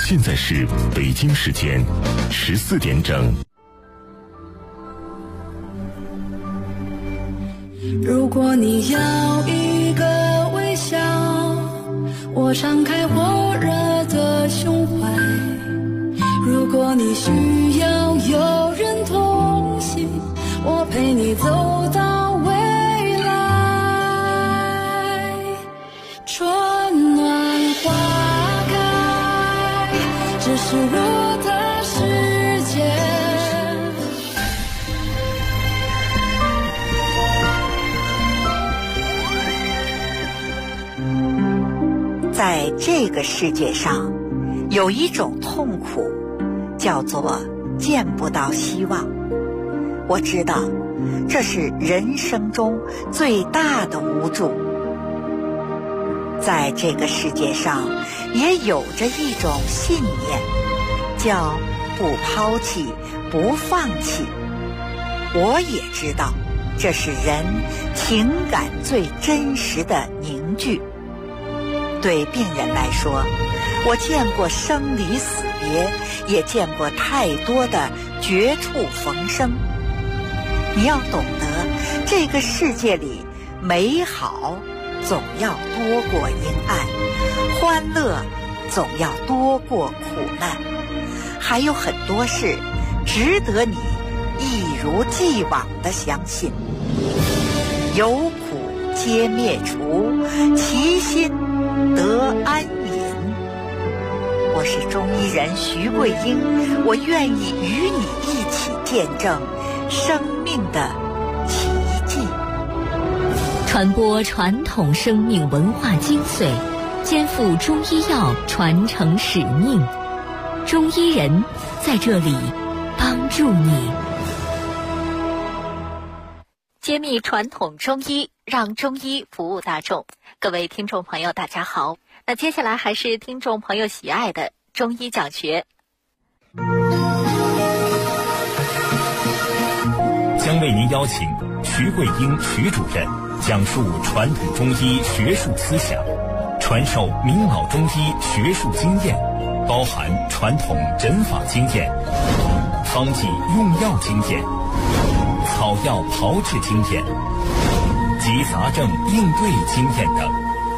现在是北京时间14点整。 如果你要一个微笑，我敞开火热的胸怀。如果你需要有人同行，我陪你走到未来。春暖花开，这是我的世界。 在这个世界上，有一种痛苦，叫做见不到希望。我知道，这是人生中最大的无助。在这个世界上，也有着一种信念，叫不抛弃，不放弃。我也知道，这是人情感最真实的凝聚。对病人来说，我见过生离死别，也见过太多的绝处逢生。你要懂得，这个世界里美好总要多过阴暗，欢乐总要多过苦难，还有很多事值得你一如既往地相信。有苦皆灭除，其心得安隐。我是中医人徐桂英，我愿意与你一起见证生命的奇迹， 传播传统生命文化精髓，肩负中医药传承使命。中医人在这里帮助你，揭秘传统中医，让中医服务大众。各位听众朋友大家好，那接下来还是听众朋友喜爱的中医讲学， 将为您邀请徐桂英徐主任讲述传统中医学术思想，传授明老中医学术经验，包含传统诊法经验、方剂用药经验、草药炮制经验及杂症应对经验等。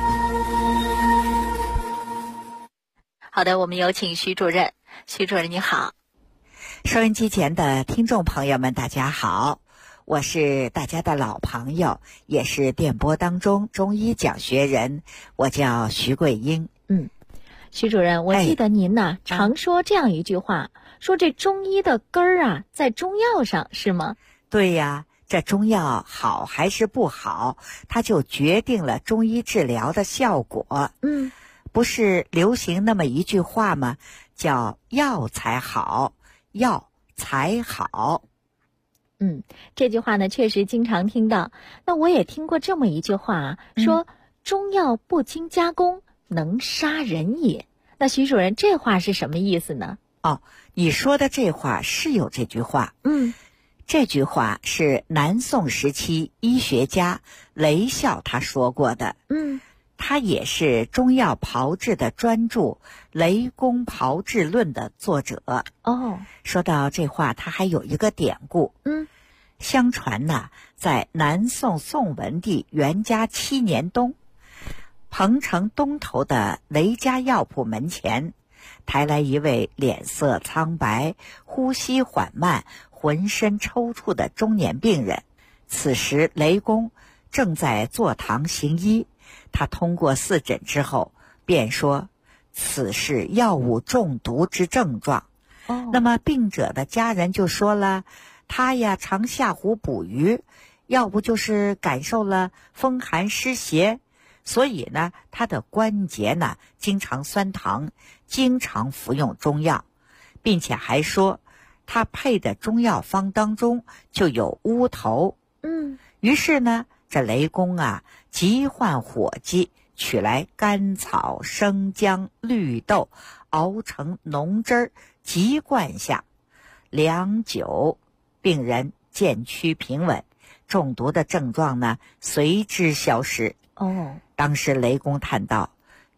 好的，我们有请徐主任。徐主任你好。 收音机前的听众朋友们大家好，我是大家的老朋友，也是电波当中中医讲学人，我叫徐桂英。 徐主任，我记得您呢常说这样一句话，说这中医的根儿啊在中药上，是吗？ 对呀，这中药好还是不好，它就决定了中医治疗的效果。不是流行那么一句话吗？叫药材好，药才好。 这句话呢确实经常听到。那我也听过这么一句话，说中药不经加工，能杀人也。那徐主任，这话是什么意思呢？ 你说的这话是有这句话。这句话是南宋时期医学家雷孝他说过的。他也是中药炮制的专著《雷公炮制论》的作者。说到这话，他还有一个典故。相传呢，在南宋宋文帝元嘉7年冬，彭城东头的雷家药铺门前，抬来一位脸色苍白、呼吸缓慢、浑身抽搐的中年病人。此时雷公正在坐堂行医，他通过4诊之后便说，此是药物中毒之症状。那么病者的家人就说了，他呀常下湖捕鱼，要不就是感受了风寒湿邪，所以呢他的关节呢经常酸疼，经常服用中药，并且还说他配的中药方当中就有乌头。于是呢这雷公啊急唤伙计，取来甘草、生姜、绿豆，熬成浓汁儿，急灌下。良久，病人渐趋平稳，中毒的症状呢随之消失。 哦， 当时雷公叹道：“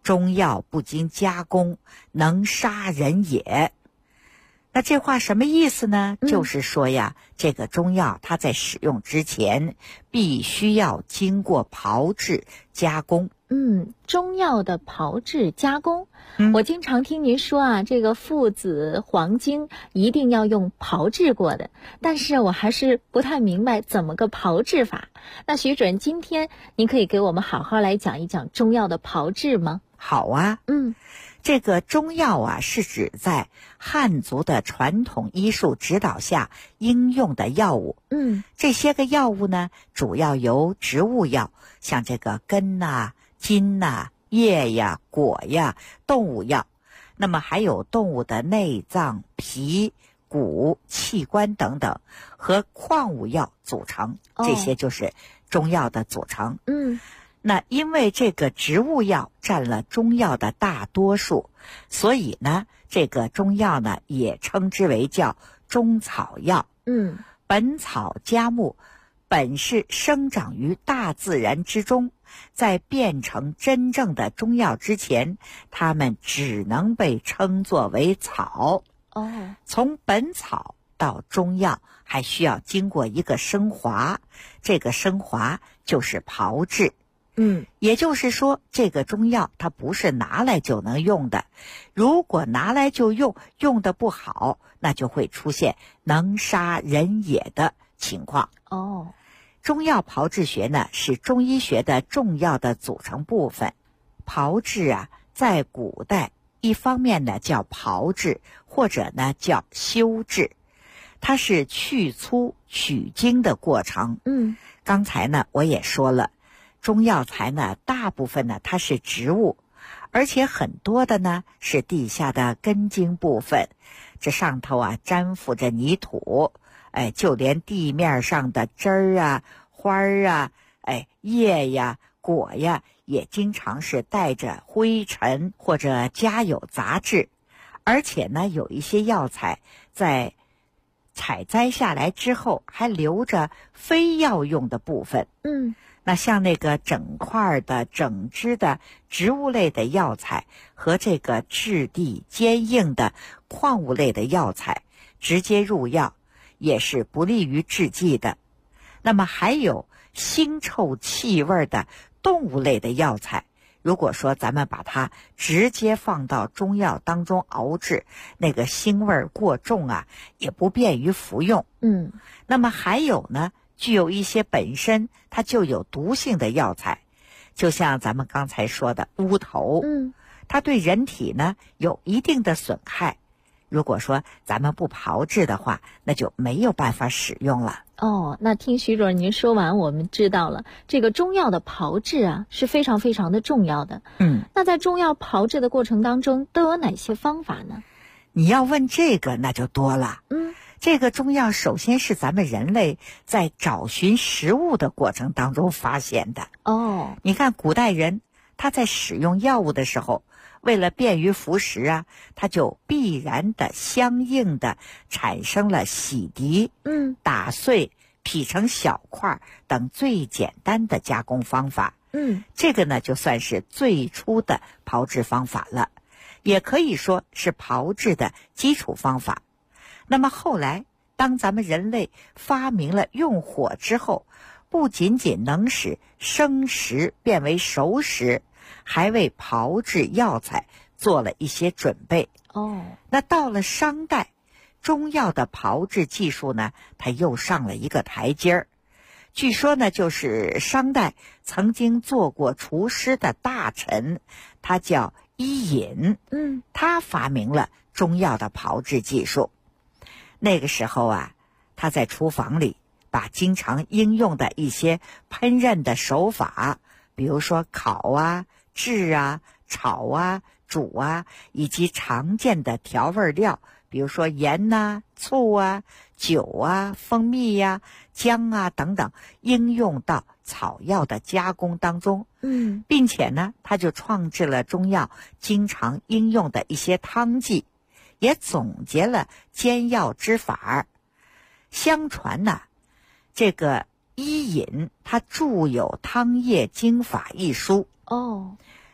中药不经加工，能杀人也。那这话什么意思呢？就是说呀，这个中药它在使用之前必须要经过炮制加工。 中药的炮制加工，我经常听您说啊，这个附子、黄精一定要用炮制过的，但是我还是不太明白怎么个炮制法。那徐主任，今天您可以给我们好好来讲一讲中药的炮制吗？ 好啊，这个中药啊，是指在汉族的传统医术指导下应用的药物。这些个药物呢，主要由植物药，像这个根呐、茎呐、叶呀、果呀，动物药，那么还有动物的内脏、皮、骨、器官等等，和矿物药组成。这些就是中药的组成。那因为这个植物药占了中药的大多数，所以呢，这个中药呢也称之为叫中草药。本草纲目本是生长于大自然之中，在变成真正的中药之前，它们只能被称作为草。从本草到中药还需要经过一个升华，这个升华就是炮制。也就是说，这个中药它不是拿来就能用的，如果拿来就用，用得不好，那就会出现能杀人也的情况。中药炮制学呢，是中医学的重要的组成部分。炮制啊，在古代一方面呢叫炮制，或者呢叫修制，它是去粗取精的过程。刚才呢我也说了，中药材呢大部分呢它是植物，而且很多的呢是地下的根茎部分，这上头啊粘附着泥土，就连地面上的枝儿啊、花儿啊、叶呀、果呀，也经常是带着灰尘或者加有杂质。而且呢，有一些药材在采摘下来之后还留着非药用的部分。那像那个整块的、整枝的植物类的药材和这个质地坚硬的矿物类的药材直接入药，也是不利于制剂的。那么还有腥臭气味的动物类的药材，如果说咱们把它直接放到中药当中熬制，那个腥味过重啊，也不便于服用。那么还有呢，具有一些本身它就有毒性的药材，就像咱们刚才说的乌头，它对人体呢有一定的损害。如果说咱们不炮制的话，那就没有办法使用了。 那听徐主任您说完，我们知道了这个中药的炮制啊是非常非常的重要的。那在中药炮制的过程当中都有哪些方法呢？ 你要问这个那就多了。这个中药首先是咱们人类在找寻食物的过程当中发现的。你看古代人他在使用药物的时候，为了便于服食啊，它就必然的相应的产生了洗涤、打碎、劈成小块等最简单的加工方法。这个呢就算是最初的炮制方法了，也可以说是炮制的基础方法。那么后来当咱们人类发明了用火之后，不仅仅能使生食变为熟食，还为炮制药材做了一些准备。那到了商代，中药的炮制技术呢，它又上了一个台阶儿。据说呢，就是商代曾经做过厨师的大臣，他叫伊尹，他发明了中药的炮制技术。那个时候啊，他在厨房里把经常应用的一些烹饪的手法，比如说烤啊、制啊、炒啊、煮啊，以及常见的调味料，比如说盐啊、醋啊、酒啊、蜂蜜呀、姜啊等等，应用到草药的加工当中。并且呢，他就创制了中药经常应用的一些汤剂，也总结了煎药之法。相传呢，这个伊尹他著有《汤液经法》一书。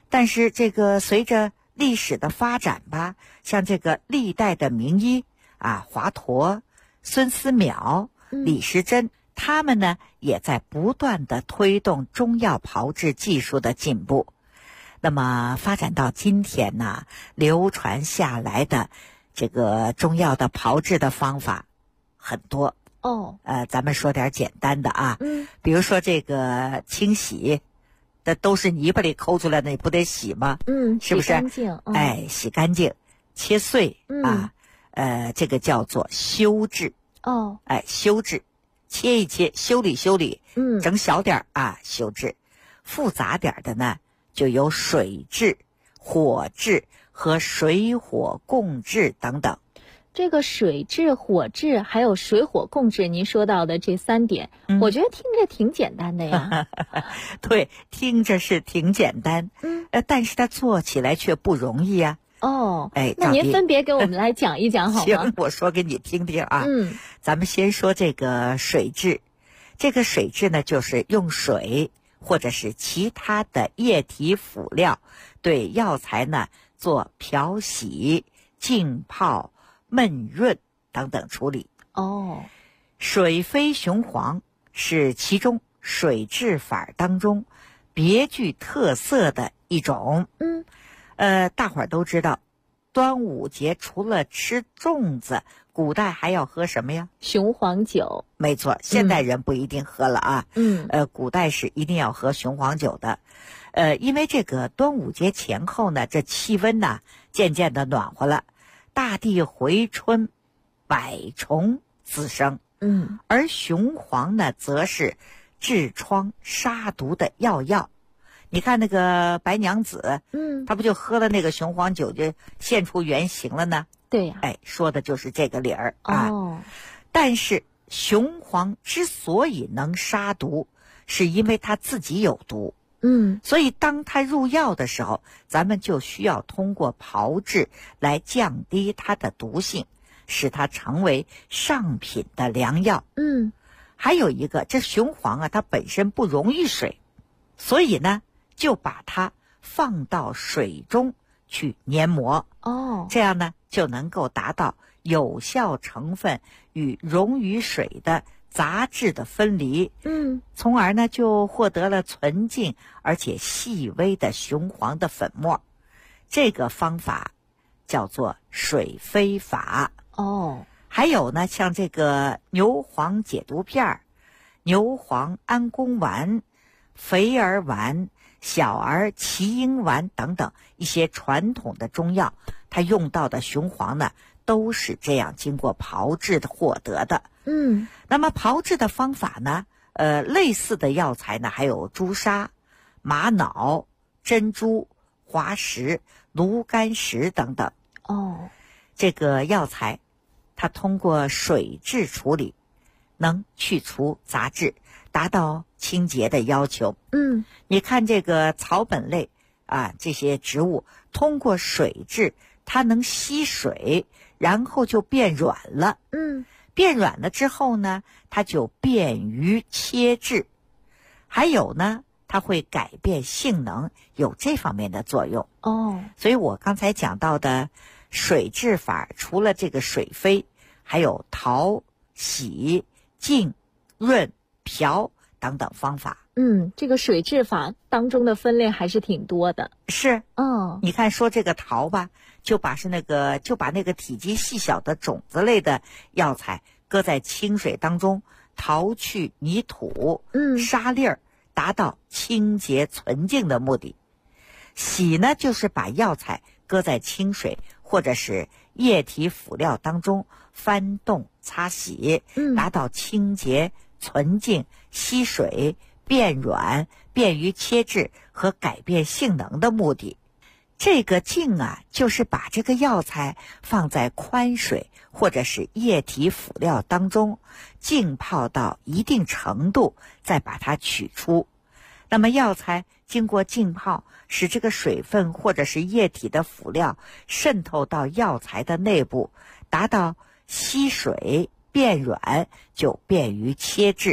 但是这个随着历史的发展吧，像这个历代的名医啊，华佗、孙思邈、李时珍，他们呢也在不断的推动中药炮制技术的进步。那么发展到今天呢，流传下来的这个中药的炮制的方法很多。咱们说点简单的啊，比如说这个清洗，这都是泥巴里抠出来的，你不得洗吗？是不是？ 洗干净。 洗干净，切碎啊，这个叫做修制。修制，切一切，修理修理，整小点啊，修制。复杂点的呢，就有水制、火制和水火共治等等。 这个水制、火制还有水火共治，您说到的这3点，我觉得听着挺简单的呀。 对，听着是挺简单，但是它做起来却不容易呀。 那您分别给我们来讲一讲好吗？ 行，我说给你听听啊。咱们先说这个水制。这个水制呢，就是用水或者是其他的液体辅料对药材呢做漂洗、浸泡、焖润等等处理。水飞雄黄是其中水制法当中别具特色的一种。大伙儿都知道，端午节除了吃粽子，古代还要喝什么呀？ 雄黄酒。 没错，现代人不一定喝了啊。古代是一定要喝雄黄酒的。因为这个端午节前后呢，这气温呢渐渐的暖和了，大地回春，百虫滋生。而雄黄呢，则是治疮杀毒的药。你看那个白娘子，她不就喝了那个雄黄酒就现出原形了呢？ 对呀。 说的就是这个理儿啊。但是雄黄之所以能杀毒，是因为它自己有毒。所以当它入药的时候，咱们就需要通过炮制来降低它的毒性，使它成为上品的良药。还有一个，这雄黄啊，它本身不溶于水，所以呢就把它放到水中去研磨。这样呢就能够达到有效成分与溶于水的杂质的分离，从而呢就获得了纯净而且细微的雄黄的粉末。这个方法叫做水飞法。还有呢，像这个牛黄解毒片、牛黄安宫丸、肥儿丸、小儿奇英丸等等一些传统的中药，它用到的雄黄呢都是这样经过炮制的获得的。那么炮制的方法呢，类似的药材呢还有朱砂、玛瑙、珍珠、滑石、炉甘石等等。这个药材它通过水制处理，能去除杂质，达到清洁的要求。你看这个草本类啊，这些植物通过水制，它能吸水，然后就变软了。变软了之后呢，它就便于切制。还有呢，它会改变性能，有这方面的作用。所以我刚才讲到的水制法，除了这个水飞，还有淘、洗、浸、润、漂等等方法。 这个水制法当中的分类还是挺多的。 是。你看说这个淘吧，就把那个体积细小的种子类的药材搁在清水当中，淘去泥土、沙粒儿，达到清洁纯净的目的。洗呢，就是把药材搁在清水或者是液体辅料当中翻动擦洗，达到清洁纯净、吸水、变软、便于切制和改变性能的目的。这个浸啊，就是把这个药材放在宽水或者是液体辅料当中浸泡到一定程度，再把它取出。那么药材经过浸泡，使这个水分或者是液体的辅料渗透到药材的内部，达到吸水变软，就便于切制，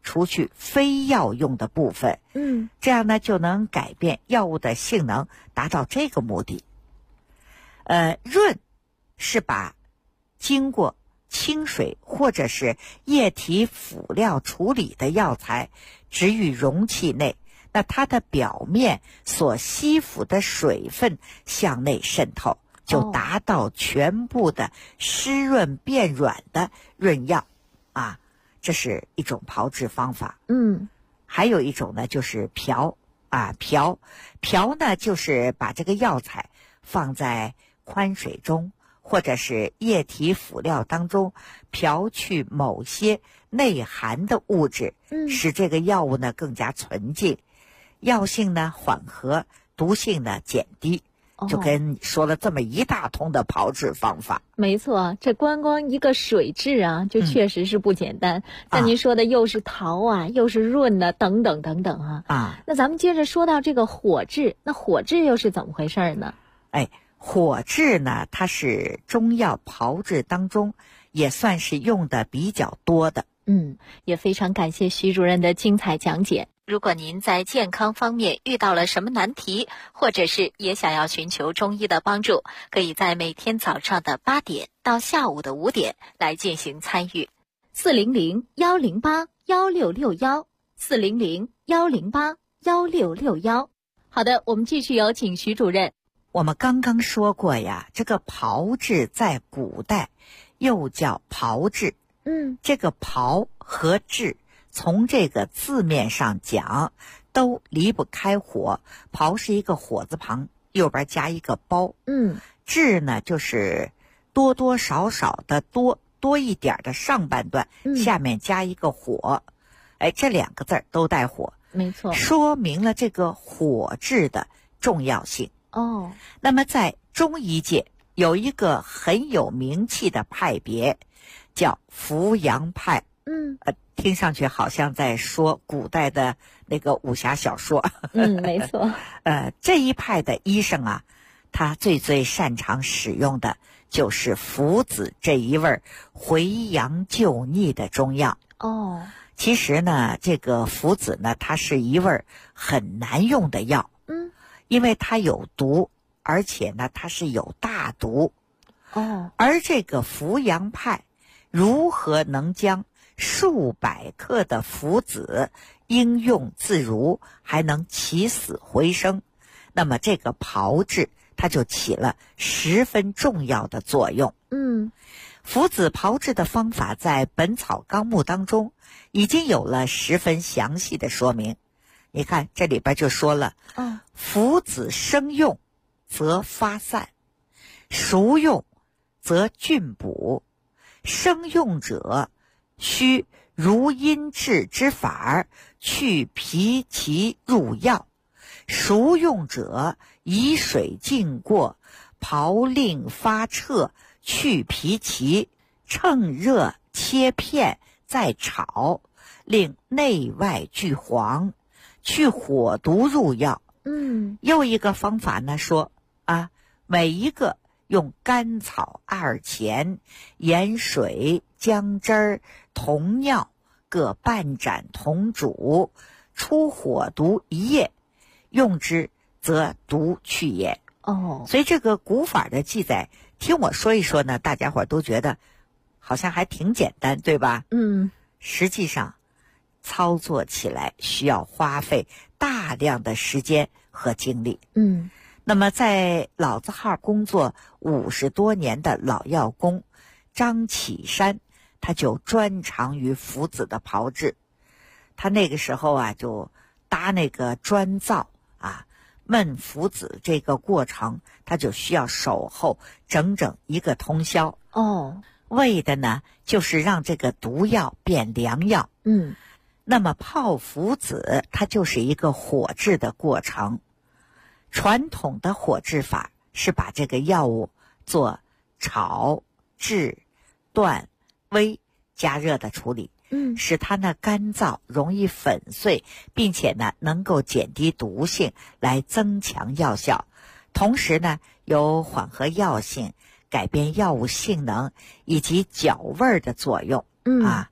除去非药用的部分。这样呢就能改变药物的性能，达到这个目的。润是把经过清水或者是液体辅料处理的药材置于容器内，那它的表面所吸附的水分向内渗透，就达到全部的湿润变软的润药啊，这是一种炮制方法。还有一种呢就是瓢呢就是把这个药材放在宽水中或者是液体辅料当中，瓢去某些内含的物质，使这个药物呢更加纯净，药性呢缓和，毒性呢减低。就跟你说了这么一大通的炮制方法。 没错，这光一个水质啊，就确实是不简单。像您说的，又是陶啊，又是润的，等等等等啊。那咱们接着说到这个火制，那火制又是怎么回事呢？ 火制呢，它是中药炮制当中也算是用的比较多的。 也非常感谢徐主任的精彩讲解。如果您在健康方面遇到了什么难题，或者是也想要寻求中医的帮助，可以在每天早上的8点到下午的5点来进行参与。400-108-1661，400-108-1661。好的，我们继续有请徐主任。 我们刚刚说过呀，这个炮制在古代又叫炮制。这个炮和制从这个字面上讲都离不开火。炮是一个火字旁，右边加一个包。制呢就是多多少少的多一点的上半段，下面加一个火。这两个字都带火， 没错， 说明了这个火制的重要性。那么在中医界有一个很有名气的派别叫扶阳派。听上去好像在说古代的那个武侠小说。 没错。 这一派的医生啊，他最擅长使用的就是附子这一味回阳救逆的中药。其实呢，这个附子呢，它是一味很难用的药。因为它有毒，而且呢，它是有大毒。而这个扶阳派如何能将数百克的附子应用自如，还能起死回生？那么这个炮制它就起了十分重要的作用。附子炮制的方法在《本草纲目》当中已经有了十分详细的说明。你看这里边就说了，附子生用则发散，熟用则菌补。生用者需如阴制之法，去皮其入药；熟用者以水浸过，炮令发彻，去皮其，趁热切片，再炒，令内外俱黄，去火毒入药。又一个方法呢说每一个用甘草2钱、盐水、姜汁儿、同尿各半盏同煮，出火毒1夜，用之则毒去也。所以这个古法的记载，听我说一说呢，大家伙都觉得好像还挺简单，对吧？实际上操作起来需要花费大量的时间和精力。那么在老字号工作50多年的老药工张启山，他就专长于附子的炮制。他那个时候就搭那个砖灶焖附子，这个过程他就需要守候整整1个通宵。为的呢就是让这个毒药变良药。那么炮附子它就是一个火制的过程。传统的火制法是把这个药物做炒、制、断、煨、加热的处理，使它呢干燥，容易粉碎，并且呢能够减低毒性，来增强药效。同时呢有缓和药性、改变药物性能以及调味的作用。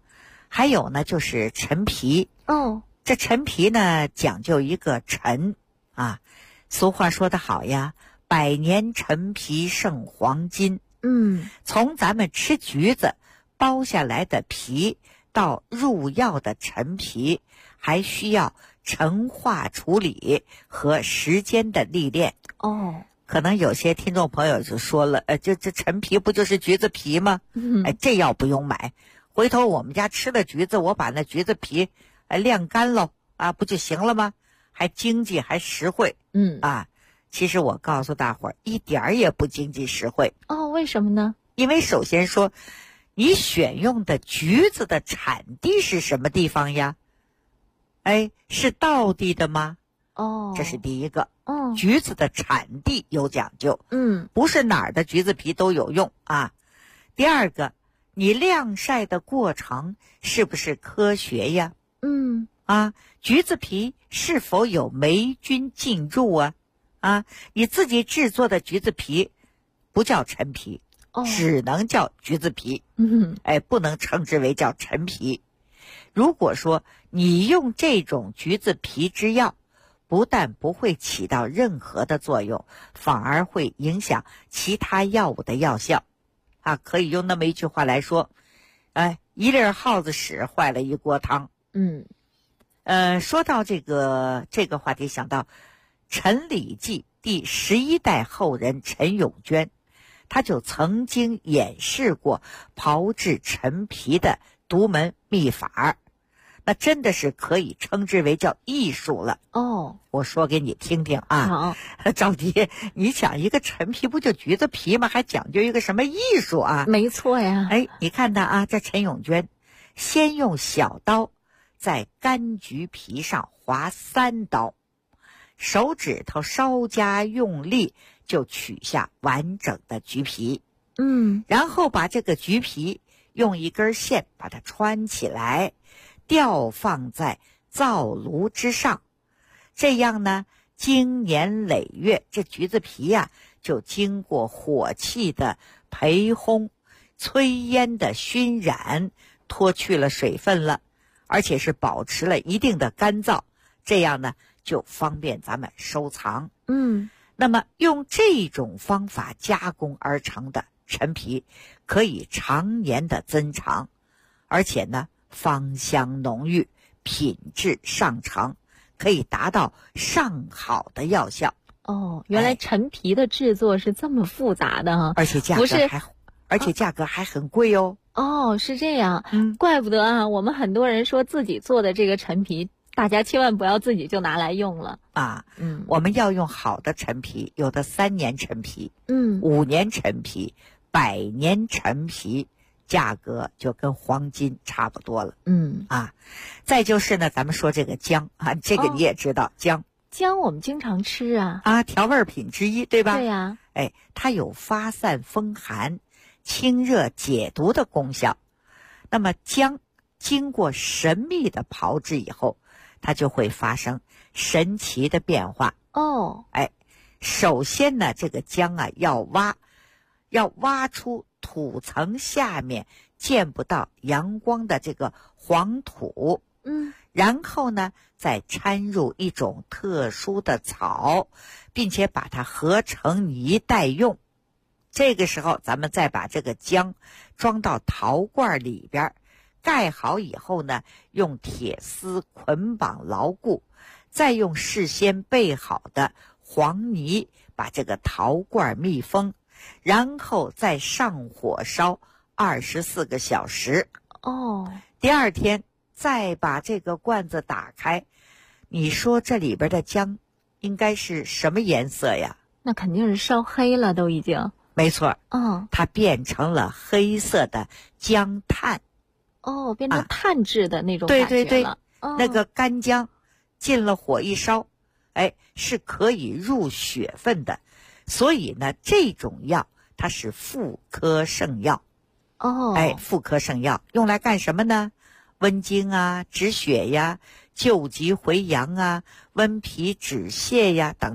还有呢就是陈皮。这陈皮呢讲究一个陈啊，俗话说得好呀，百年陈皮胜黄金。从咱们吃橘子剥下来的皮到入药的陈皮，还需要陈化处理和时间的历练。可能有些听众朋友就说了，这陈皮不就是橘子皮吗？这药不用买，回头我们家吃了橘子，我把那橘子皮晾干喽啊，不就行了吗？还经济还实惠。其实我告诉大伙儿，一点儿也不经济实惠。 为什么呢？ 因为首先说，你选用的橘子的产地是什么地方呀？是道地的吗？这是第一个。橘子的产地有讲究。不是哪儿的橘子皮都有用啊。第二个，你晾晒的过程是不是科学呀？橘子皮是否有霉菌进入啊？你自己制作的橘子皮不叫陈皮，只能叫橘子皮。不能称之为叫陈皮。如果说你用这种橘子皮之药，不但不会起到任何的作用，反而会影响其他药物的药效。可以用那么一句话来说，一粒耗子屎坏了一锅汤。说到这个话题，想到陈李济第11代后人陈永娟，他就曾经演示过炮制陈皮的独门秘法，那真的是可以称之为叫艺术了。我说给你听听啊。好，赵迪，你想一个陈皮不就橘子皮吗？还讲究一个什么艺术啊？ 没错呀。 你看他啊，这陈永娟先用小刀在柑橘皮上划3刀，手指头稍加用力就取下完整的橘皮。然后把这个橘皮用一根线把它穿起来，吊放在灶炉之上。这样呢，经年累月，这橘子皮就经过火气的焙烘、炊烟的熏染，脱去了水分了，而且是保持了一定的干燥，这样呢就方便咱们收藏。那么用这种方法加工而成的陈皮可以常年的增长，而且呢芳香浓郁，品质上乘，可以达到上好的药效。 原来陈皮的制作是这么复杂的哈， 而且价格还很贵哦。 是这样。怪不得我们很多人说自己做的这个陈皮，大家千万不要自己就拿来用了我们要用好的陈皮，有的3年陈皮，5年陈皮，100年陈皮，价格就跟黄金差不多了。再就是呢，咱们说这个姜这个你也知道，姜我们经常吃调味品之一，对吧？ 对呀。 它有发散风寒、清热解毒的功效。那么姜经过神秘的炮制以后，它就会发生神奇的变化。首先呢，这个姜要挖出土层下面见不到阳光的这个黄土。然后呢再掺入一种特殊的草，并且把它合成泥待用。这个时候咱们再把这个姜装到陶罐里边，盖好以后呢，用铁丝捆绑牢固，再用事先备好的黄泥把这个陶罐密封，然后再上火烧24个小时。第二天再把这个罐子打开，你说这里边的姜应该是什么颜色呀？ 那肯定是烧黑了，都已经。 没错。它变成了黑色的姜炭。 变成炭制的那种感觉了。对， 那个干姜进了火一烧，是可以入血分的。所以呢，这种药它是妇科圣药。妇科圣药用来干什么呢？温经止血呀，救急回阳温脾止泻呀等等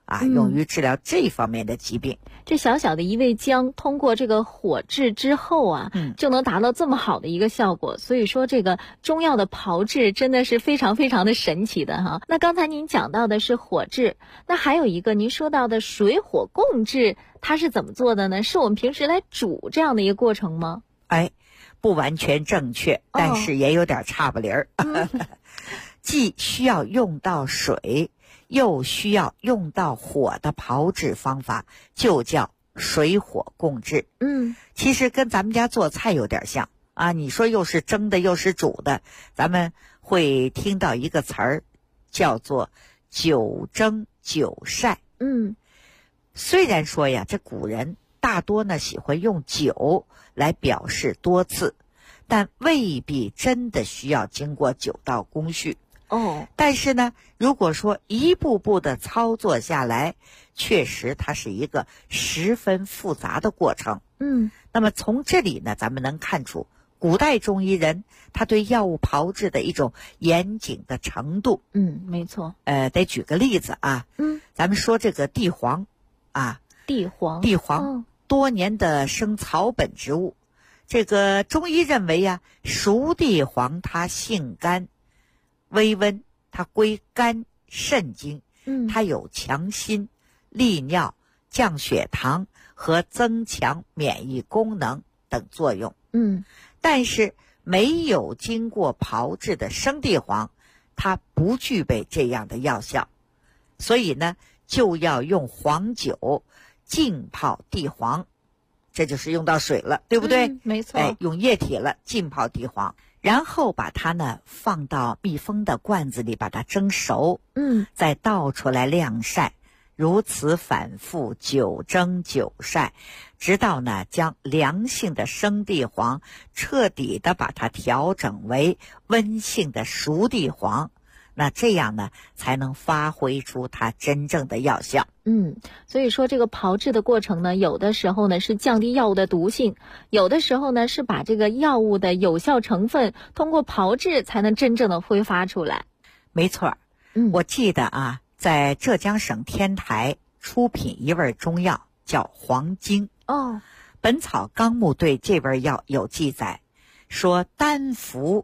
用于治疗这方面的疾病。 这小小的一味姜，通过这个火炙之后啊，就能达到这么好的一个效果。所以说，这个中药的炮制真的是非常非常的神奇的哈。那刚才您讲到的是火炙，那还有一个您说到的水火共治，它是怎么做的呢？是我们平时来煮这样的一个过程吗？ 不完全正确，但是也有点差不离儿。既需要用到水，又需要用到火的炮制方法，就叫水火共治。其实跟咱们家做菜有点像啊。你说又是蒸的又是煮的，咱们会听到一个词儿叫做九蒸九晒。虽然说呀，这古人大多呢喜欢用酒来表示多次，但未必真的需要经过9道工序。但是呢，如果说一步步的操作下来，确实它是一个十分复杂的过程。那么从这里呢，咱们能看出古代中医人他对药物炮制的一种严谨的程度。 没错。 得举个例子啊。咱们说这个地黄啊，地黄多年的生草本植物。这个中医认为呀，熟地黄它性甘微温，它归肝肾经，它有强心、利尿、降血糖和增强免疫功能等作用。但是没有经过炮制的生地黄，它不具备这样的药效，所以呢，就要用黄酒浸泡地黄，这就是用到水了，对不对？ 没错。 用液体了，浸泡地黄，然后把它呢放到密封的罐子里，把它蒸熟，再倒出来晾晒，如此反复9蒸9晒，直到呢将凉性的生地黄彻底的把它调整为温性的熟地黄，那这样呢才能发挥出它真正的药效。 所以说这个炮制的过程呢，有的时候呢是降低药物的毒性，有的时候呢是把这个药物的有效成分通过炮制才能真正的挥发出来。 没错。我记得啊，在浙江省天台出品一味中药叫黄精。本草纲目对这味药有记载，说单服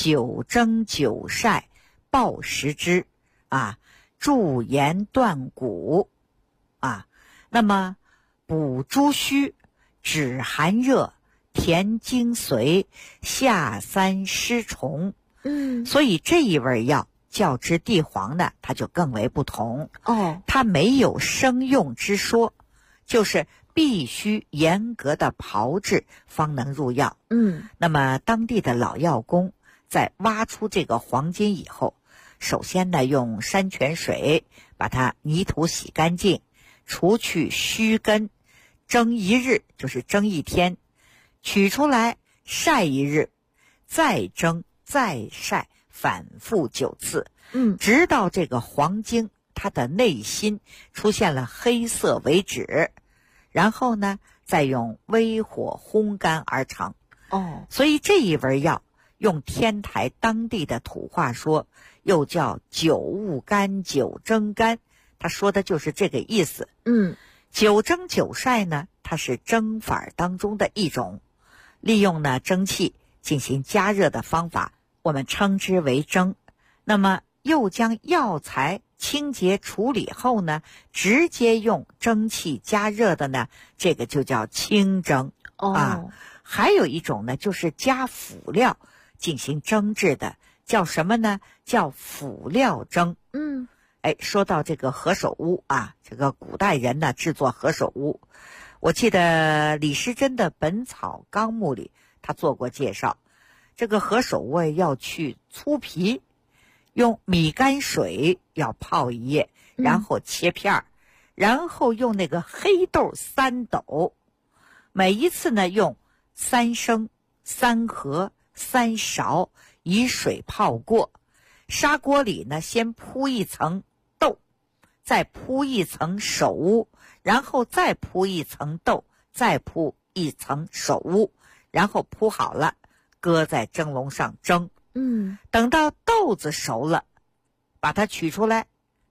9蒸9晒爆食之助炎断骨那么补诸虚、止寒热、填精髓、下三湿虫。所以这一味药较之地黄呢，它就更为不同。它没有生用之说，就是必须严格的炮制方能入药。那么当地的老药工在挖出这个黄金以后，首先呢用山泉水把它泥土洗干净，除去须根，蒸1日，就是蒸1天，取出来晒1日，再蒸再晒，反复9次，直到这个黄精它的内心出现了黑色为止，然后呢再用微火烘干而成。所以这一味药用天台当地的土话说，又叫9焐干、9蒸干，他说的就是这个意思。9蒸9晒呢，它是蒸法当中的一种，利用呢蒸汽进行加热的方法，我们称之为蒸。那么又将药材清洁处理后呢，直接用蒸汽加热的呢，这个就叫清蒸。还有一种呢，就是加辅料进行蒸制的，叫什么呢？叫辅料蒸。说到这个何首乌这个古代人呢制作何首乌，我记得李时珍的《本草纲目》里他做过介绍。这个何首乌要去粗皮，用米干水要泡1夜，然后切片，然后用那个黑豆3斗，每一次呢用3升、3合、3勺以水泡过，砂锅里呢先铺一层豆，再铺一层首乌，然后再铺一层豆，再铺一层首乌，然后铺好了，搁在蒸笼上蒸。等到豆子熟了，把它取出来，把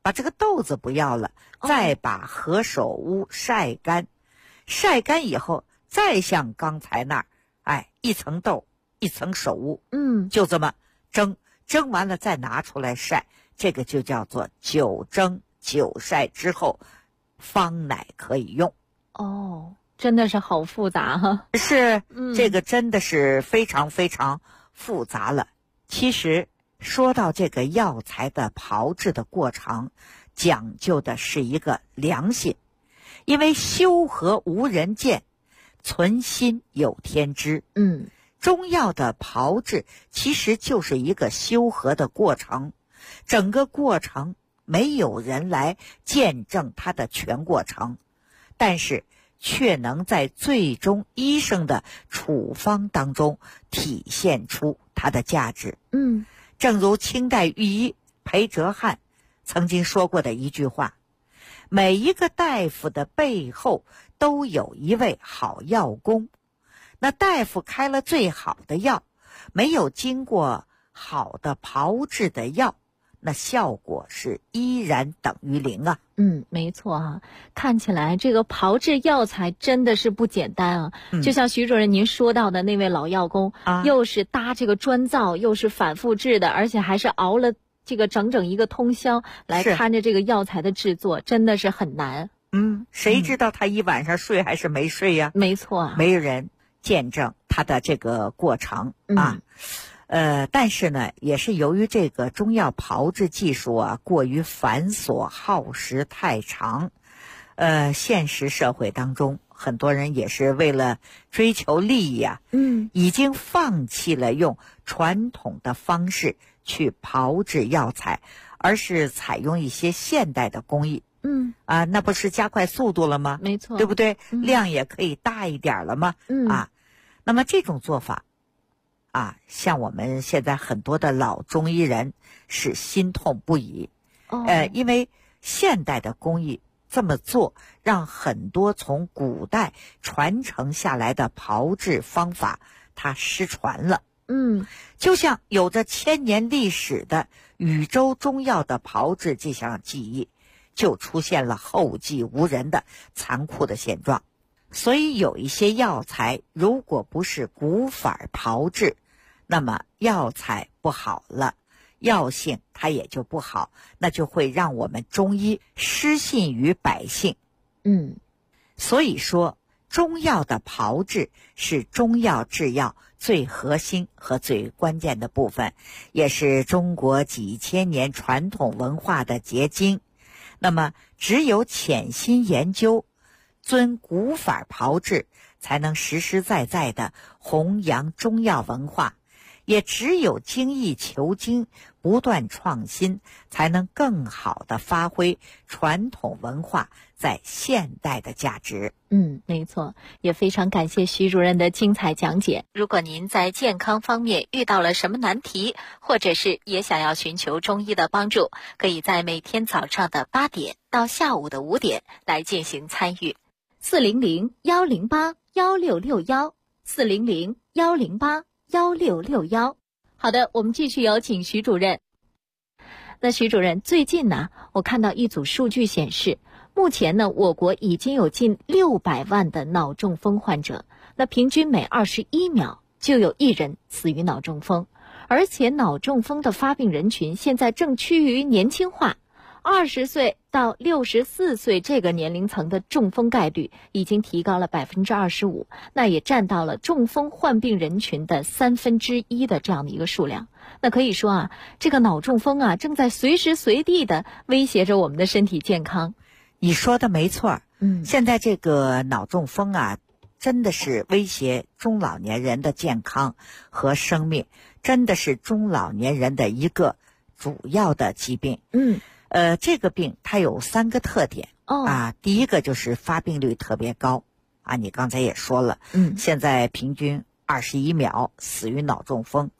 把这个豆子不要了，再把何首乌晒干，晒干以后再像刚才那儿，一层豆一层首乌，就这么蒸，蒸完了再拿出来晒，这个就叫做久蒸久晒之后方乃可以用。 真的是好复杂哈。 是，这个真的是非常非常复杂了。其实说到这个药材的炮制的过程，讲究的是一个良心，因为修和无人见，存心有天知。中药的炮制其实就是一个修和的过程，整个过程没有人来见证它的全过程，但是却能在最终医生的处方当中体现出它的价值。正如清代御医裴哲翰曾经说过的一句话，每一个大夫的背后都有一位好药工，那大夫开了最好的药，没有经过好的炮制的药，那效果是依然等于零啊。 没错啊，看起来这个炮制药材真的是不简单啊。就像徐主任您说到的那位老药工，又是搭这个砖灶，又是反复制的，而且还是熬了这个整整一个通宵来看着这个药材的制作，真的是很难。 谁知道他一晚上睡还是没睡呀？ 没错啊， 没有人见证他的这个过程啊。但是呢，也是由于这个中药炮制技术啊过于繁琐，耗时太长，现实社会当中很多人也是为了追求利益啊，已经放弃了用传统的方式去炮制药材，而是采用一些现代的工艺。那不是加快速度了吗？ 没错， 对不对？量也可以大一点了吗？那么这种做法像我们现在很多的老中医人是心痛不已。因为现代的工艺这么做，让很多从古代传承下来的炮制方法它失传了。就像有着1000年历史的禹州中药的炮制这项技艺，就出现了后继无人的残酷的现状。所以有一些药材如果不是古法炮制，那么药材不好了，药性它也就不好，那就会让我们中医失信于百姓。所以说中药的炮制是中药制药最核心和最关键的部分，也是中国几千年传统文化的结晶。那么只有潜心研究，遵古法炮制，才能实实在在的弘扬中药文化。也只有精益求精，不断创新，才能更好的发挥传统文化在现代的价值。 没错，也非常感谢徐主任的精彩讲解。如果您在健康方面遇到了什么难题，或者是也想要寻求中医的帮助，可以在每天早上的8点到下午的5点来进行参与。400-108-1661，400-108-1661。好的，我们继续有请徐主任。那徐主任，最近呢，我看到一组数据显示，目前呢，我国已经有近600万的脑中风患者，那平均每21秒就有1人死于脑中风，而且脑中风的发病人群现在正趋于年轻化。20岁到64岁这个年龄层的中风概率已经提高了25%，那也占到了中风患病人群的1/3的这样的一个数量。那可以说啊，这个脑中风正在随时随地的威胁着我们的身体健康。 你说的没错，现在这个脑中风真的是威胁中老年人的健康和生命，真的是中老年人的一个主要的疾病。这个病它有3个特点。第一个就是发病率特别高你刚才也说了，现在平均21秒死于脑中风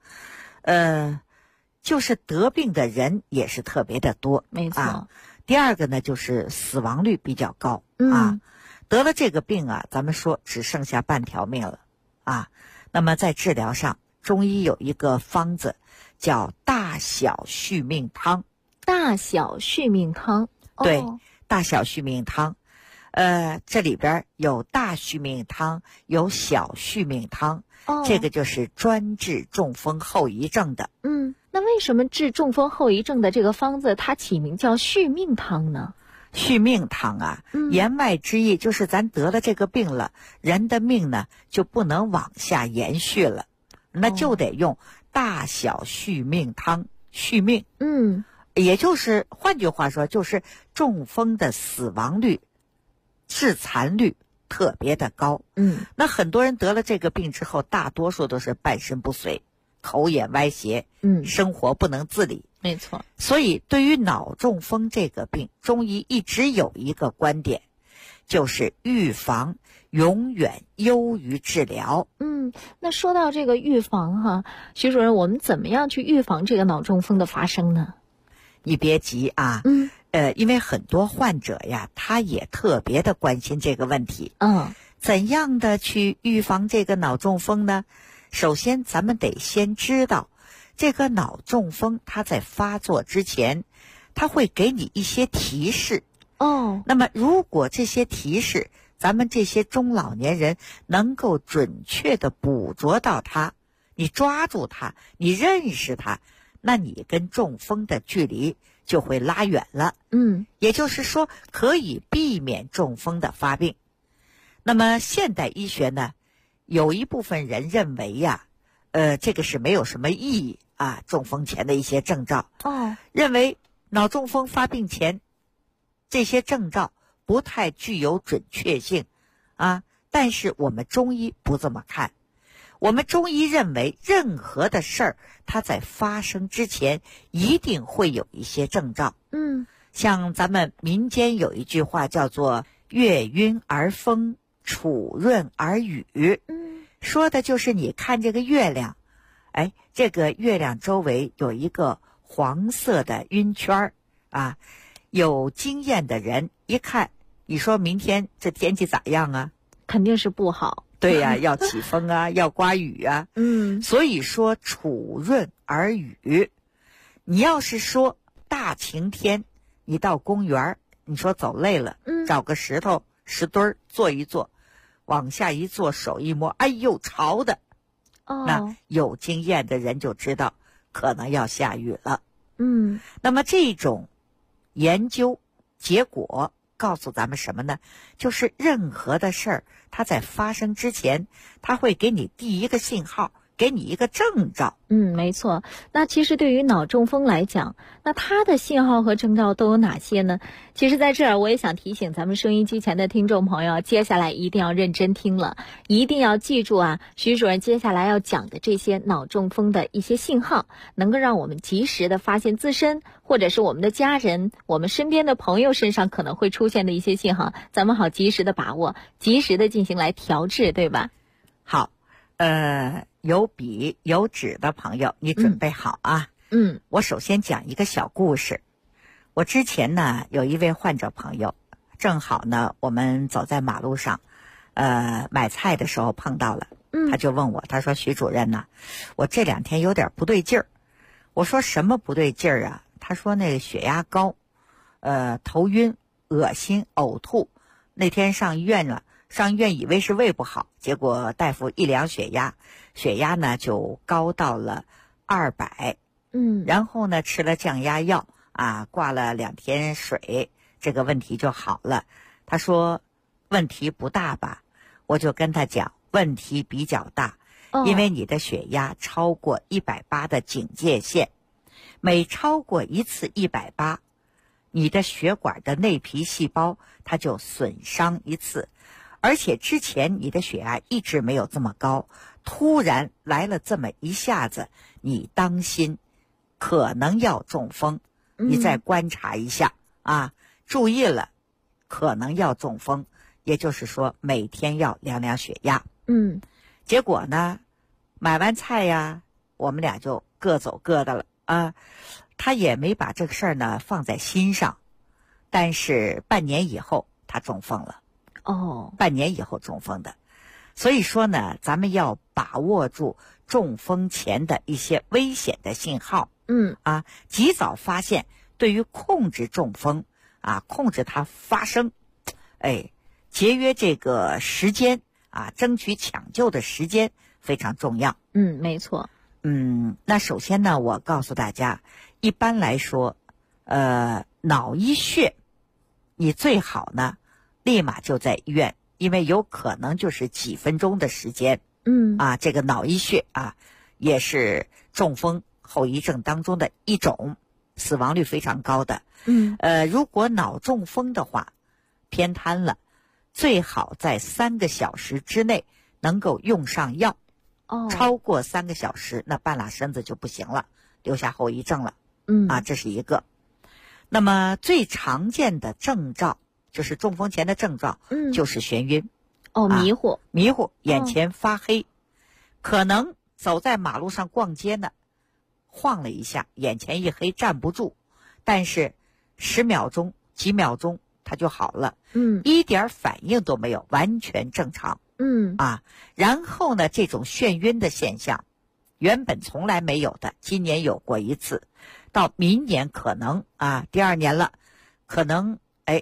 就是得病的人也是特别的多。 没错。 第二个呢，就是死亡率比较高得了这个病咱们说只剩下半条命了那么在治疗上，中医有一个方子叫大小续命汤大小续命汤。 对，大小续命汤。这里边有大续命汤，有小续命汤。这个就是专治中风后遗症的。 那为什么治中风后遗症的这个方子它起名叫续命汤呢？ 续命汤啊，言外之意就是咱得了这个病了，人的命呢就不能往下延续了，那就得用大小续命汤续命。也就是换句话说，就是中风的死亡率、致残率特别的高。那很多人得了这个病之后，大多数都是半身不遂，口眼歪斜，生活不能自理。 没错。 所以对于脑中风这个病，中医一直有一个观点，就是预防永远优于治疗。 那说到这个预防哈，徐主任，我们怎么样去预防这个脑中风的发生呢？ 你别急啊，因为很多患者呀，他也特别的关心这个问题。怎样的去预防这个脑中风呢？首先咱们得先知道这个脑中风它在发作之前，它会给你一些提示。那么如果这些提示咱们这些中老年人能够准确的捕捉到它，你抓住它，你认识它，那你跟中风的距离就会拉远了。也就是说可以避免中风的发病。那么现代医学呢，有一部分人认为呀，这个是没有什么意义啊，中风前的一些征兆。认为脑中风发病前这些征兆不太具有准确性啊。但是我们中医不这么看，我们中医认为任何的事儿它在发生之前一定会有一些征兆。像咱们民间有一句话叫做月晕而风，楚润而雨。说的就是你看这个月亮，这个月亮周围有一个黄色的晕圈啊，有经验的人一看，你说明天这天气咋样啊？ 肯定是不好。 对呀，要起风啊，要刮雨啊。所以说楚润而雨。你要是说大晴天，你到公园，你说走累了，找个石头石墩坐一坐，往下一坐，手一摸，哎呦，潮的。那有经验的人就知道可能要下雨了。那么这种研究结果告诉咱们什么呢？就是任何的事儿它在发生之前，它会给你第一个信号，给你一个征兆。 没错。那其实对于脑中风来讲，那它的信号和征兆都有哪些呢？其实在这儿我也想提醒咱们收音机前的听众朋友，接下来一定要认真听了，一定要记住啊，徐主任接下来要讲的这些脑中风的一些信号，能够让我们及时的发现自身或者是我们的家人、我们身边的朋友身上可能会出现的一些信号，咱们好及时的把握，及时的进行来调治，对吧？ 好，有笔有纸的朋友，你准备好啊。我首先讲一个小故事。我之前呢有一位患者朋友，正好呢我们走在马路上买菜的时候碰到了。他就问我，他说徐主任呢，我这2天有点不对劲儿。我说什么不对劲儿啊？他说那个血压高，头晕、恶心、呕吐。那天上医院了，上医院以为是胃不好，结果大夫一量血压，血压呢就高到了200。然后呢吃了降压药啊，挂了2天水，这个问题就好了。他说问题不大吧？我就跟他讲问题比较大，因为你的血压超过180的警戒线，每超过一次180，你的血管的内皮细胞它就损伤一次，而且之前你的血压一直没有这么高，突然来了这么一下子，你当心可能要中风。你再观察一下啊，注意了，可能要中风，也就是说每天要量量血压。结果呢买完菜呀，我们俩就各走各的了啊。他也没把这个事儿呢放在心上，但是半年以后他中风了。半年以后中风的。所以说呢，咱们要把握住中风前的一些危险的信号。及早发现， 对于控制中风啊，控制它发生，节约这个时间啊，争取抢救的时间非常重要。 没错。 那首先呢，我告诉大家，一般来说，脑溢血，你最好呢，立马就在医院，因为有可能就是几分钟的时间。这个脑溢血啊，也是中风后遗症当中的一种，死亡率非常高的。如果脑中风的话，偏瘫了，最好在3个小时之内能够用上药。超过3个小时，那半拉身子就不行了，留下后遗症了。这是一个。那么最常见的征兆，就是中风前的征兆，就是眩晕。迷糊，眼前发黑，可能走在马路上逛街呢，晃了一下，眼前一黑站不住，但是10秒钟、几秒钟它就好了。一点反应都没有，完全正常。然后呢，这种眩晕的现象原本从来没有的，今年有过一次，到明年可能第2年了，可能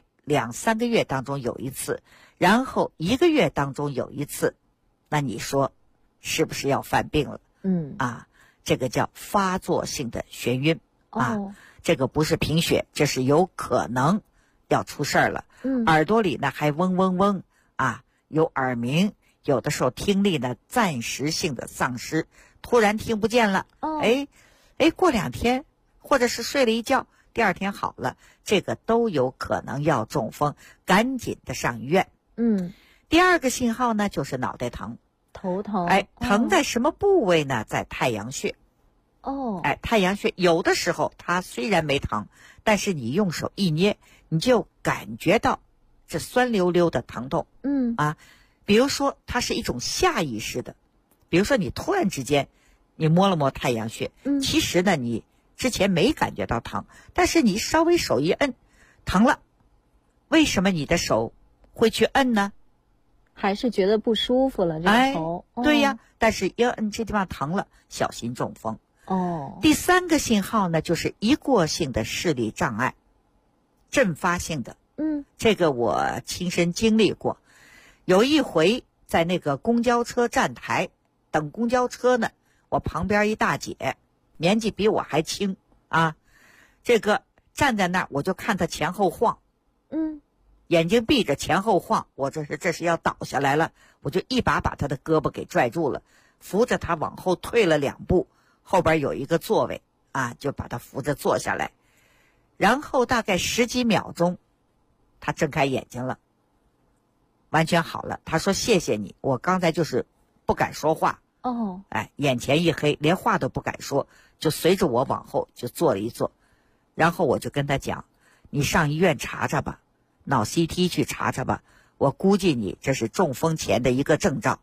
2-3个月当中有一次，然后1个月当中有一次，那你说是不是要犯病了？这个叫发作性的眩晕。这个不是贫血，这是有可能要出事儿了。耳朵里呢还嗡嗡嗡有耳鸣，有的时候听力呢暂时性的丧失，突然听不见了。过2天或者是睡了一觉，第2天好了，这个都有可能要中风，赶紧的上医院。第2个信号呢就是脑袋疼， 头疼。 疼在什么部位呢？在太阳穴。太阳穴有的时候它虽然没疼，但是你用手一捏，你就感觉到这酸溜溜的疼痛。比如说它是一种下意识的，比如说你突然之间你摸了摸太阳穴，其实呢你之前没感觉到疼，但是你稍微手一摁，疼了。为什么你的手会去摁呢？ 还是觉得不舒服了，这个头。 对呀，但是一摁这地方疼了，小心中风。第3个信号呢，就是一过性的视力障碍，阵发性的。这个我亲身经历过。有一回在那个公交车站台等公交车呢，我旁边一大姐，年纪比我还轻这个站在那儿，我就看她前后晃，眼睛闭着前后晃，我这是要倒下来了，我就一把她的胳膊给拽住了，扶着她往后退了2步，后边有一个座位就把她扶着坐下来，然后大概10几秒钟，她睁开眼睛了，完全好了。她说谢谢你，我刚才就是不敢说话。眼前一黑，连话都不敢说，就随着我往后就坐了一坐，然后我就跟她讲，你上医院查查吧，脑 CT 去查查吧，我估计你这是中风前的一个征兆。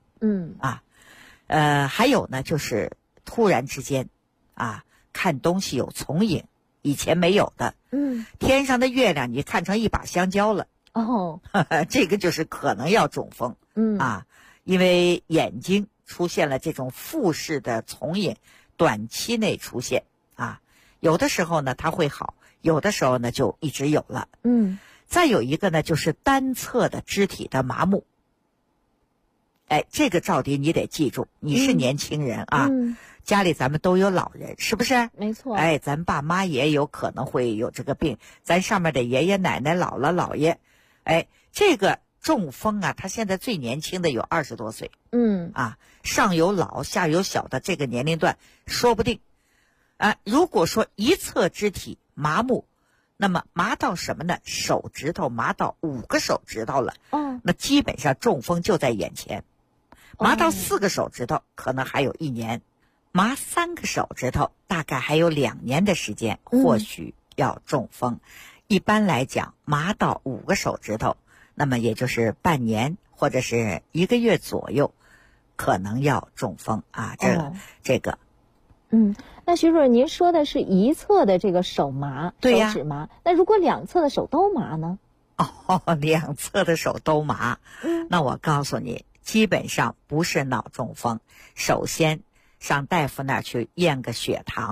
还有呢，就是突然之间看东西有重影，以前没有的。天上的月亮你看成一把香蕉了。这个就是可能要中风。因为眼睛出现了这种复视的重影，短期内出现有的时候呢它会好，有的时候呢就一直有了。再有一个呢就是单侧的肢体的麻木。这个赵迪你得记住，你是年轻人家里咱们都有老人，是不是？ 没错。 咱爸妈也有可能会有这个病，咱上面的爷爷奶奶、姥姥姥爷，这个中风他现在最年轻的有20多岁。上有老下有小的这个年龄段说不定。如果说一侧肢体麻木，那么麻到什么呢？手指头麻到5个手指头了。那基本上中风就在眼前。麻到4个手指头可能还有1年，麻3个手指头大概还有2年的时间，或许要中风。一般来讲，麻到5个手指头，那么也就是半年或者是1个月左右，可能要中风这个。 那徐主任，您说的是一侧的这个手麻， 对呀， 手指麻。那如果2侧的手都麻呢 ？2侧的手都麻，那我告诉你，基本上不是脑中风。首先上大夫那儿去验个血糖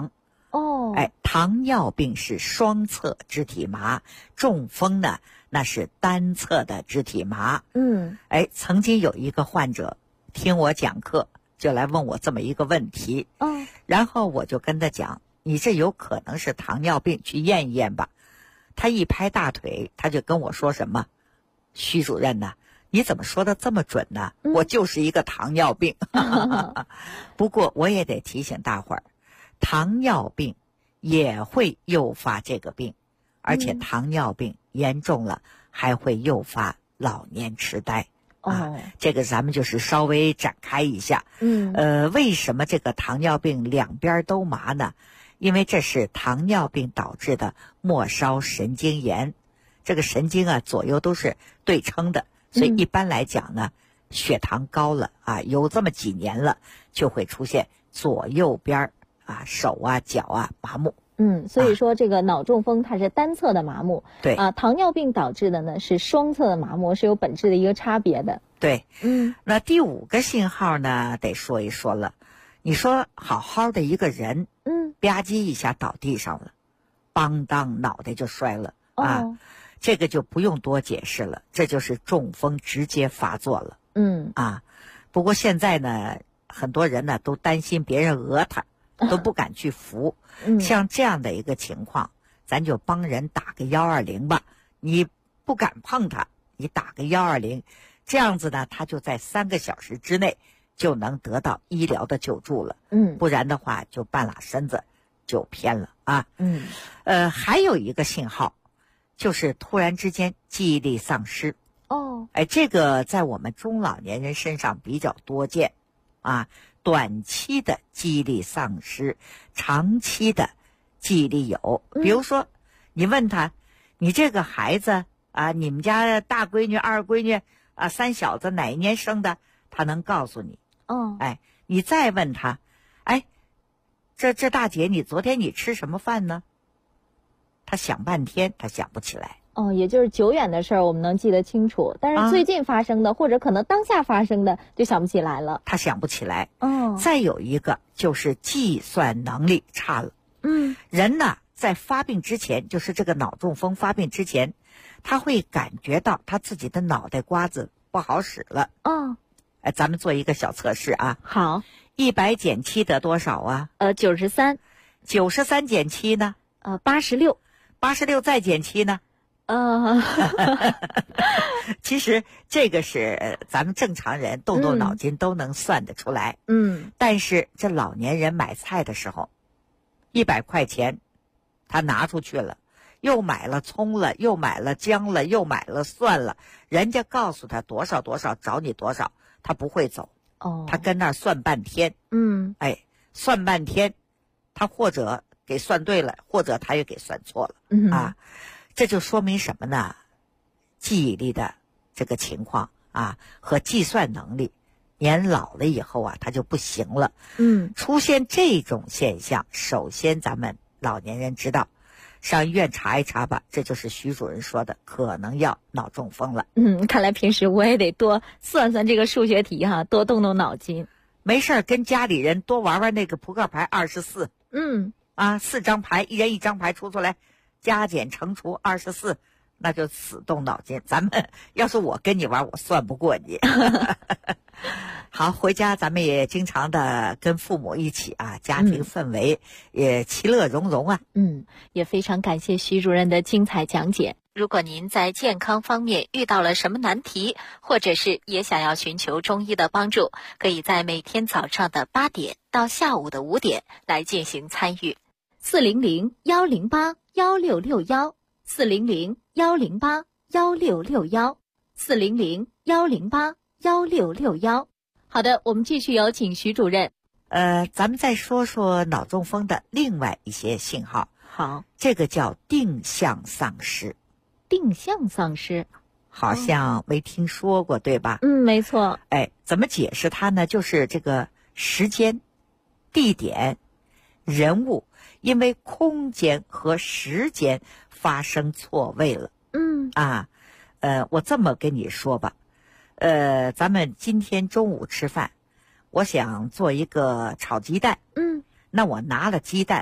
哦， 糖尿病是双侧肢体麻，中风呢那是单侧的肢体麻。曾经有一个患者听我讲课，就来问我这么一个问题。然后我就跟他讲，你这有可能是糖尿病，去验一验吧。他一拍大腿，他就跟我说什么，徐主任呢，你怎么说的这么准呢？我就是一个糖尿病。不过我也得提醒大伙儿，糖尿病也会诱发这个病，而且糖尿病严重了还会诱发老年痴呆。这个咱们就是稍微展开一下。为什么这个糖尿病两边都麻呢？因为这是糖尿病导致的末梢神经炎，这个神经啊左右都是对称的，所以一般来讲呢，血糖高了有这么几年了，就会出现左右边手脚麻木。 所以说这个脑中风它是单侧的麻木， 对糖尿病导致的呢是双侧的麻木，是有本质的一个差别的。 对，那第5个信号呢，得说一说了。你说好好的一个人，吧唧一下倒地上了，邦当脑袋就摔了这个就不用多解释了，这就是中风直接发作了。不过现在呢，很多人呢都担心别人讹他，都不敢去扶。像这样的一个情况，咱就帮人打个120吧。你不敢碰他，你打个120，这样子呢，他就在3个小时之内就能得到医疗的救助了。不然的话就半拉身子就偏了还有一个信号，就是突然之间记忆力丧失。这个在我们中老年人身上比较多见短期的记忆力丧失，长期的记忆力有。比如说你问他，你这个孩子你们家大闺女、二闺女三小子哪一年生的，他能告诉你。你再问他，这大姐你昨天你吃什么饭呢？他想半天他想不起来。 也就是久远的事儿我们能记得清楚，但是最近发生的或者可能当下发生的就想不起来了。 他想不起来。再有一个就是计算能力差了。人呢在发病之前，就是这个脑中风发病之前，他会感觉到他自己的脑袋瓜子不好使了。咱们做一个小测试好 ，100减7得多少啊 ？93。 93减7呢 ？86。 86再减7呢？其实这个是咱们正常人动动脑筋都能算得出来。但是这老年人买菜的时候，100块钱他拿出去了，又买了葱了，又买了姜了，又买了蒜了，人家告诉他多少多少找你多少，他不会走。他跟那儿算半天。算半天，他或者给算对了，或者他也给算错了。这就说明什么呢？记忆力的这个情况和计算能力，年老了以后他就不行了。出现这种现象，首先咱们老年人知道，上医院查一查吧，这就是徐主任说的，可能要脑中风了。 看来平时我也得多算算这个数学题多动动脑筋。 没事跟家里人多玩玩那个扑克牌24。4张牌，一人1张牌出来，加减乘除24，那就死动脑筋。咱们要是我跟你玩，我算不过你。好，回家咱们也经常的跟父母一起家庭氛围也其乐融融也非常感谢徐主任的精彩讲解。如果您在健康方面遇到了什么难题，或者是也想要寻求中医的帮助，可以在每天早上的8点到下午的5点来进行参与。400-108-1661 400-108-1661 400-108-1661。好的，我们继续有请徐主任。 咱们再说说脑中风的另外一些信号。 好， 这个叫定向丧失。 定向丧失好像没听说过，对吧？ 没错。 怎么解释它呢？就是这个时间、地点、人物因为空间和时间发生错位了。我这么跟你说吧，咱们今天中午吃饭，我想做一个炒鸡蛋。那我拿了鸡蛋，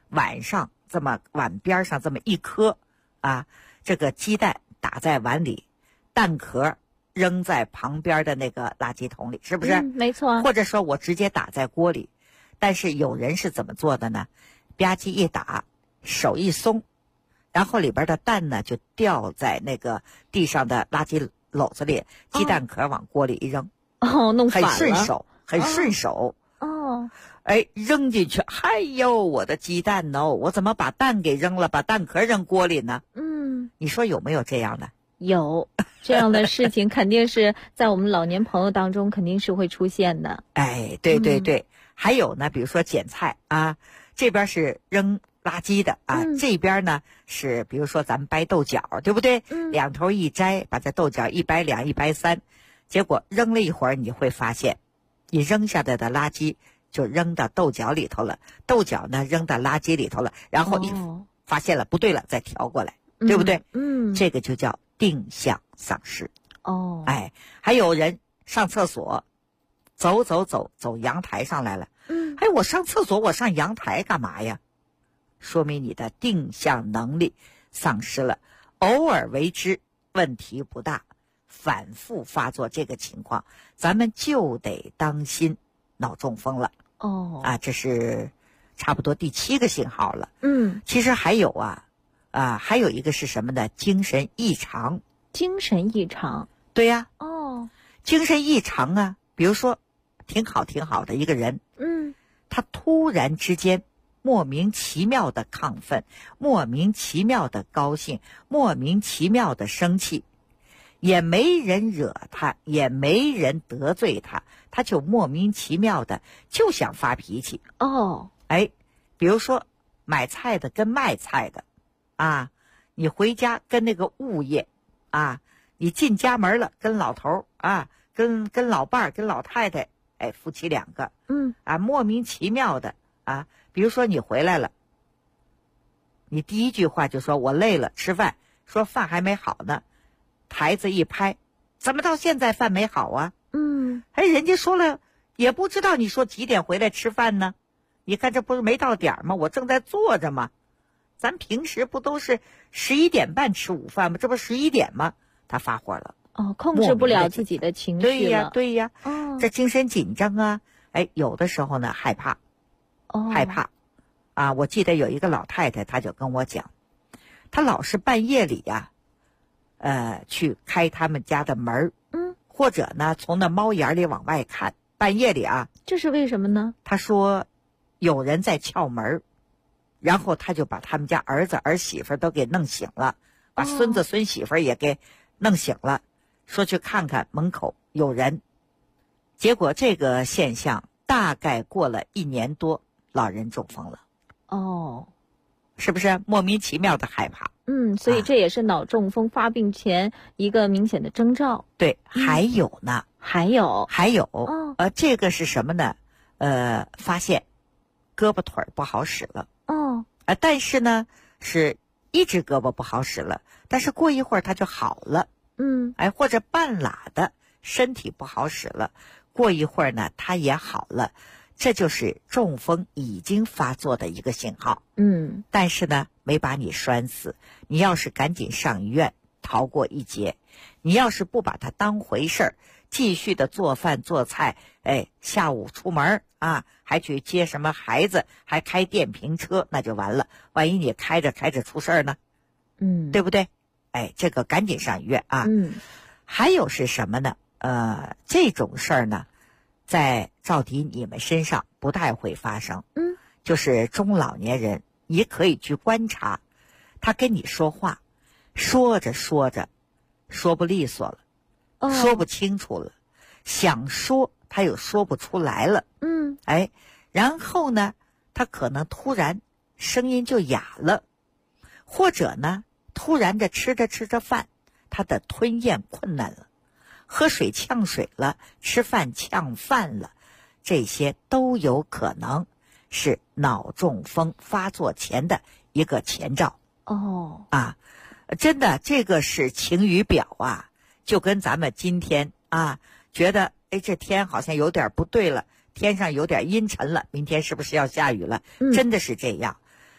碗上这么碗边上这么一颗啊，这个鸡蛋打在碗里，蛋壳扔在旁边的那个垃圾桶里，是不是？ 没错。 或者说我直接打在锅里，但是有人是怎么做的呢？吧唧一打，手一松，然后里边的蛋呢就掉在那个地上的垃圾篓子里，鸡蛋壳往锅里一扔， 弄反了， 很顺手，很顺手。哎，扔进去，哎呦，我的鸡蛋哦，我怎么把蛋给扔了，把蛋壳扔锅里呢？你说有没有这样的？ 有这样的事情，肯定是在我们老年朋友当中肯定是会出现的。 哎，对对对，还有呢，比如说捡菜啊，这边是扔垃圾的啊，这边呢是比如说咱们掰豆角，对不对？两头一摘，把这豆角一掰两一掰三，结果扔了一会儿，你会发现，你扔下来的垃圾就扔到豆角里头了，豆角呢扔到垃圾里头了，然后一发现了不对了，再调过来，对不对？这个就叫定向丧失。哎，还有人上厕所，走阳台上来了。哎，我上厕所，我上阳台干嘛呀？说明你的定向能力丧失了，偶尔为之问题不大，反复发作这个情况，咱们就得当心脑中风了。这是差不多第7个信号了。其实还有还有一个是什么呢？精神异常。 精神异常？ 对呀。精神异常啊，比如说挺好的一个人，他突然之间莫名其妙的亢奋，莫名其妙的高兴，莫名其妙的生气，也没人惹他，也没人得罪他，他就莫名其妙的就想发脾气。哎，比如说买菜的跟卖菜的啊，你回家跟那个物业啊，你进家门了，跟老头啊，跟老伴儿，跟老太太，哎，夫妻2个，莫名其妙的啊，比如说你回来了，你第一句话就说我累了，吃饭，说饭还没好呢，台子一拍，怎么到现在饭没好啊？哎，人家说了，也不知道你说几点回来吃饭呢？你看这不是没到点吗？我正在做着吗？咱平时不都是11点半吃午饭吗？这不11点吗？他发火了。 控制不了自己的情绪了。 对呀。这精神紧张啊。哎，有的时候呢害怕。害怕。我记得有一个老太太，她就跟我讲，她老是半夜里去开他们家的门，或者呢从那猫眼里往外看，半夜里啊。 这是为什么呢？ 她说有人在撬门，然后她就把他们家儿子儿媳妇都给弄醒了，把孙子孙媳妇也给弄醒了，说去看看门口有人。结果这个现象大概过了1年多，老人中风了。是不是莫名其妙的害怕？ 所以这也是脑中风发病前一个明显的征兆。 对，还有呢， 还有， 这个是什么呢？发现胳膊腿不好使了。但是呢，是一只胳膊不好使了，但是过一会儿它就好了。或者半拉的身体不好使了，过一会儿呢，它也好了。这就是中风已经发作的一个信号。但是呢，没把你拴死。你要是赶紧上医院，逃过一劫；你要是不把它当回事儿，继续的做饭做菜，哎，下午出门还去接什么孩子，还开电瓶车，那就完了。万一你开着出事儿呢？对不对？哎，这个赶紧上医院啊。还有是什么呢？这种事儿呢，在照底你们身上不太会发生。就是中老年人，你可以去观察，他跟你说话，说着说不利索了，说不清楚了，想说他又说不出来了。然后呢，他可能突然声音就哑了，或者呢，突然的吃着饭，他的吞咽困难了，喝水呛水了，吃饭呛饭了，这些都有可能是脑中风发作前的一个前兆。真的，这个是晴雨表啊，就跟咱们今天觉得这天好像有点不对了，天上有点阴沉了，明天是不是要下雨了？真的是这样。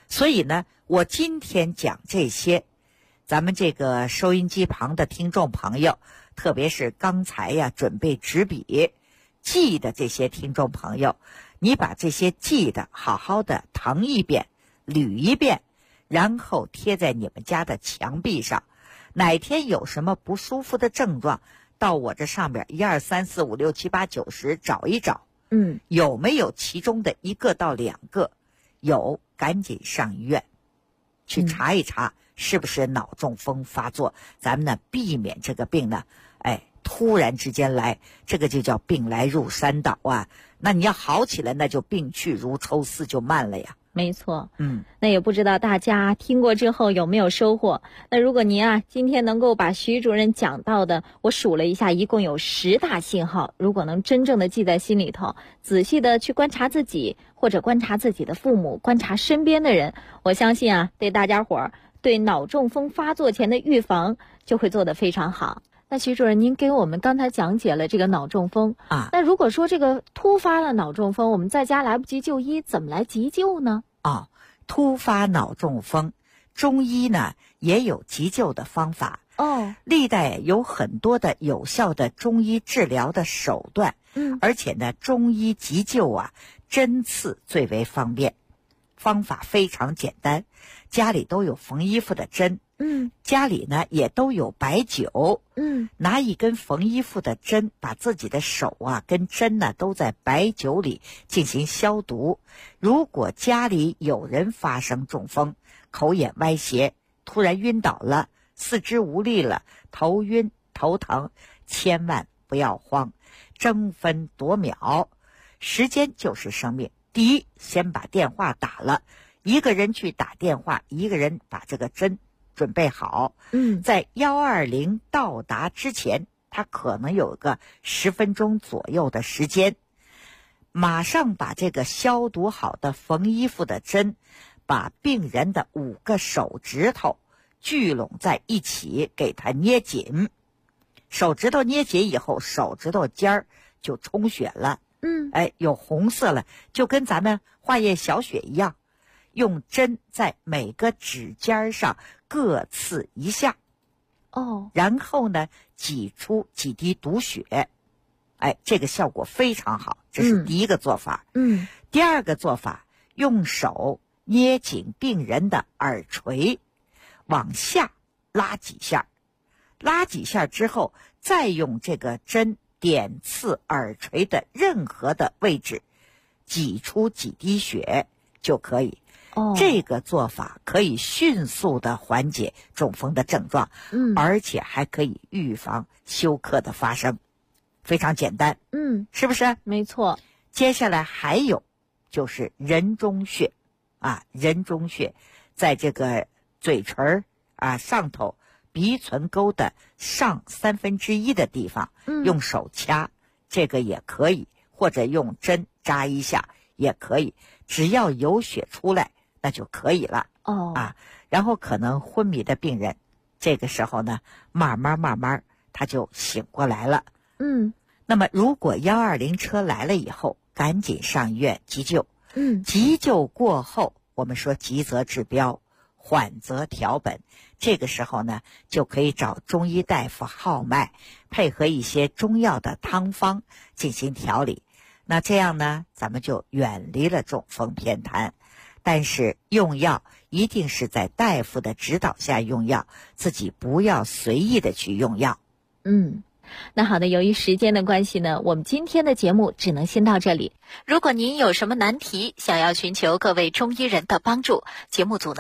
所以呢，我今天讲这些，咱们这个收音机旁的听众朋友，特别是刚才呀准备纸笔记的这些听众朋友，你把这些记的好好的誊一遍捋一遍，然后贴在你们家的墙壁上。哪天有什么不舒服的症状，到我这上面1、2、3、4、5、6、7、8、9、10找一找，有没有其中的1个到2个？有，赶紧上医院去查一查，是不是脑中风发作？咱们呢，避免这个病呢，突然之间来，这个就叫病来如山倒啊。那你要好起来，那就病去如抽丝，就慢了呀。 没错，那也不知道大家听过之后有没有收获。那如果您今天能够把徐主任讲到的，我数了一下，一共有10大信号，如果能真正的记在心里头，仔细的去观察自己，或者观察自己的父母，观察身边的人，我相信对大家伙儿对脑中风发作前的预防就会做得非常好。那徐主任，您给我们刚才讲解了这个脑中风那如果说这个突发了脑中风，我们在家来不及就医，怎么来急救呢？ 突发脑中风，中医呢也有急救的方法。历代有很多的有效的中医治疗的手段。而且呢，中医急救针刺最为方便，方法非常简单。家里都有缝衣服的针，家里呢也都有白酒，拿一根缝衣服的针，把自己的手跟针呢都在白酒里进行消毒。如果家里有人发生中风，口眼歪斜，突然晕倒了，四肢无力了，头晕头疼，千万不要慌，争分夺秒，时间就是生命。第一，先把电话打了，一个人去打电话，一个人把这个针准备好。在120到达之前，他可能有个10分钟左右的时间，马上把这个消毒好的缝衣服的针，把病人的5个手指头聚拢在一起，给它捏紧。手指头捏紧以后，手指头尖儿就充血了，有红色了，就跟咱们化验小血一样。用针在每个指尖上各刺一下，然后呢挤出几滴毒血，这个效果非常好，这是第一个做法。第二个做法，用手捏紧病人的耳垂，往下拉几下，拉几下之后，再用这个针点刺耳垂的任何的位置，挤出几滴血就可以。这个做法可以迅速的缓解中风的症状，而且还可以预防休克的发生，非常简单，是不是？ 没错。 接下来还有就是人中穴人中穴在这个嘴唇上头鼻唇沟的上1/3的地方，用手掐，这个也可以，或者用针扎一下也可以，只要有血出来那就可以了。然后可能昏迷的病人，这个时候呢，慢慢他就醒过来了。那么如果120车来了以后，赶紧上医院急救。急救过后，我们说急则治标，缓则调本。这个时候呢，就可以找中医大夫号脉，配合一些中药的汤方进行调理。那这样呢，咱们就远离了中风偏瘫。但是用药一定是在大夫的指导下用药，自己不要随意的去用药。 那好的，由于时间的关系呢，我们今天的节目只能先到这里。如果您有什么难题，想要寻求各位中医人的帮助，节目组呢